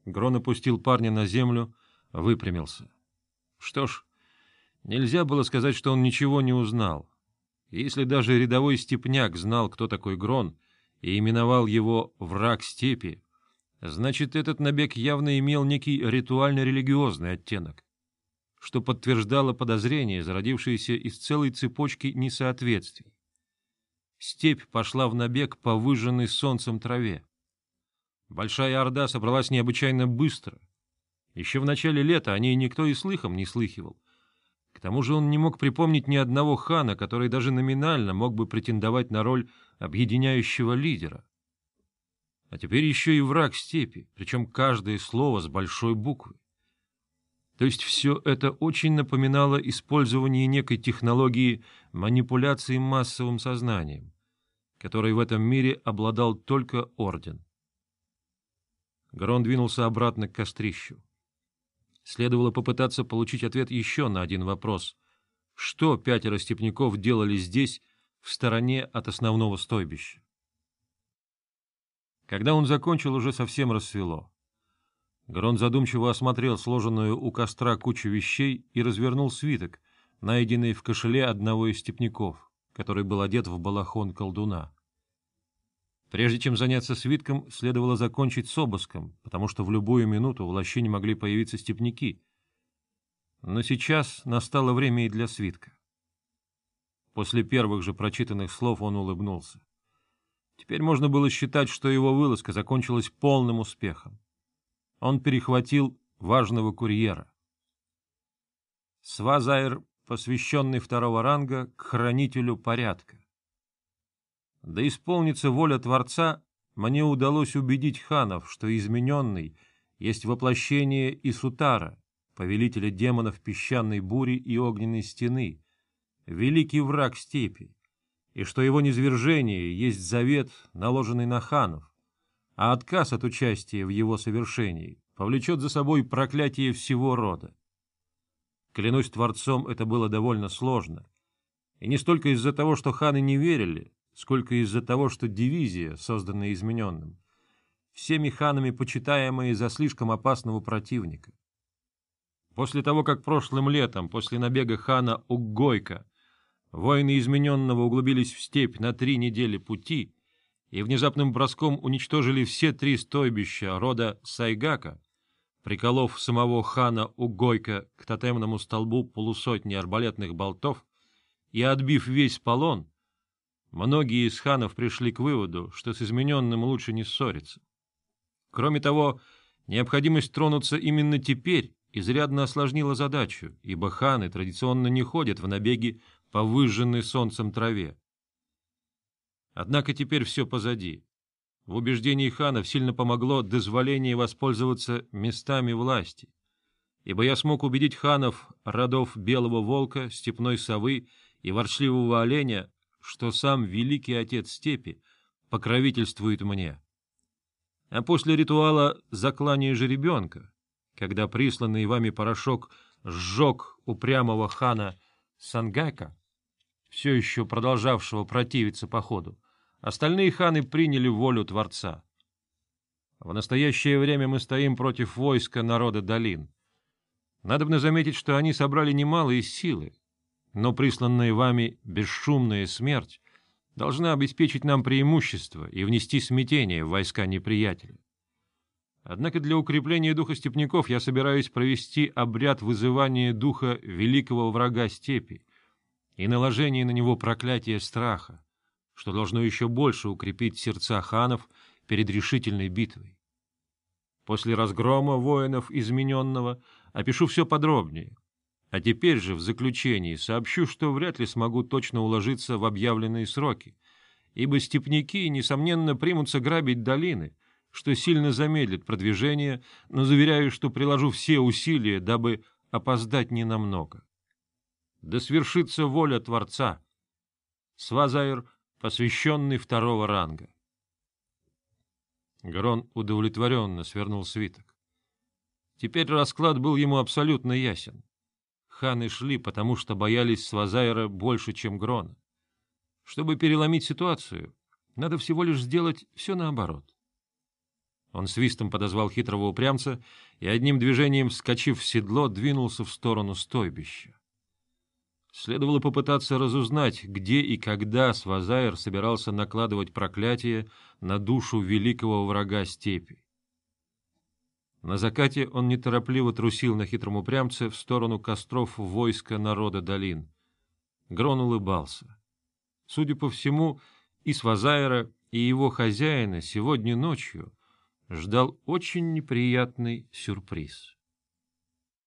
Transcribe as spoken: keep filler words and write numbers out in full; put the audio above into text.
Грон опустил парня на землю, выпрямился. Что ж, нельзя было сказать, что он ничего не узнал. Если даже рядовой степняк знал, кто такой Грон, и именовал его «враг степи», значит, этот набег явно имел некий ритуально-религиозный оттенок, что подтверждало подозрение, зародившееся из целой цепочки несоответствий. Степь пошла в набег по выжженной солнцем траве. Большая орда собралась необычайно быстро. Еще в начале лета о ней никто и слыхом не слыхивал. К тому же он не мог припомнить ни одного хана, который даже номинально мог бы претендовать на роль объединяющего лидера. А теперь еще и враг степи, причем каждое слово с большой буквы. То есть все это очень напоминало использование некой технологии манипуляции массовым сознанием, которой в этом мире обладал только Орден. Грон двинулся обратно к кострищу. Следовало попытаться получить ответ еще на один вопрос. Что пятеро степняков делали здесь, в стороне от основного стойбища? Когда он закончил, уже совсем рассвело. Грон задумчиво осмотрел сложенную у костра кучу вещей и развернул свиток, найденный в кошеле одного из степняков, который был одет в балахон колдуна. Прежде чем заняться свитком, следовало закончить с обыском, потому что в любую минуту в лощине могли появиться степняки. Но сейчас настало время и для свитка. После первых же прочитанных слов он улыбнулся. Теперь можно было считать, что его вылазка закончилась полным успехом. Он перехватил важного курьера. Свазаир, посвященный второго ранга, к хранителю порядка. Да исполнится воля Творца, мне удалось убедить ханов, что измененный есть воплощение Исутара, повелителя демонов песчаной бури и огненной стены, великий враг степи, и что его низвержение есть завет, наложенный на ханов, а отказ от участия в его совершении повлечет за собой проклятие всего рода. Клянусь Творцом, это было довольно сложно, и не столько из-за того, что ханы не верили, сколько из-за того, что дивизия, созданная измененным, всеми ханами почитаемая за слишком опасного противника. После того, как прошлым летом, после набега хана Уггойка, воины измененного углубились в степь на три недели пути и внезапным броском уничтожили все три стойбища рода Сайгака, приколов самого хана Уггойка к тотемному столбу полусотни арбалетных болтов и отбив весь полон, многие из ханов пришли к выводу, что с измененным лучше не ссориться. Кроме того, необходимость тронуться именно теперь изрядно осложнила задачу, ибо ханы традиционно не ходят в набеги по выжженной солнцем траве. Однако теперь все позади. В убеждении ханов сильно помогло дозволение воспользоваться местами власти, ибо я смог убедить ханов родов Белого Волка, Степной Совы и Ворчливого Оленя, что сам великий отец степи покровительствует мне. А после ритуала заклания жеребенка, когда присланный вами порошок сжег упрямого хана Сангака, все еще продолжавшего противиться походу, остальные ханы приняли волю Творца. В настоящее время мы стоим против войска народа долин. Надобно заметить, что они собрали немалые силы, но присланная вами бесшумная смерть должна обеспечить нам преимущество и внести смятение в войска неприятеля. Однако для укрепления духа степняков я собираюсь провести обряд вызывания духа великого врага степи и наложения на него проклятия страха, что должно еще больше укрепить сердца ханов перед решительной битвой. После разгрома воинов измененного опишу все подробнее. А теперь же в заключении сообщу, что вряд ли смогу точно уложиться в объявленные сроки, ибо степняки, несомненно, примутся грабить долины, что сильно замедлит продвижение, но заверяю, что приложу все усилия, дабы опоздать ненамного. Да свершится воля Творца. Свазаир, посвященный второго ранга. Грон удовлетворенно свернул свиток. Теперь расклад был ему абсолютно ясен. Ханы шли, потому что боялись Свазаира больше, чем Грона. Чтобы переломить ситуацию, надо всего лишь сделать все наоборот. Он свистом подозвал хитрого упрямца и, одним движением вскочив в седло, двинулся в сторону стойбища. Следовало попытаться разузнать, где и когда Свазаер собирался накладывать проклятие на душу великого врага степи. На закате он неторопливо трусил на хитром упрямце в сторону костров войска народа долин. Грон улыбался. Судя по всему, и Свазаера, и его хозяина сегодня ночью ждал очень неприятный сюрприз.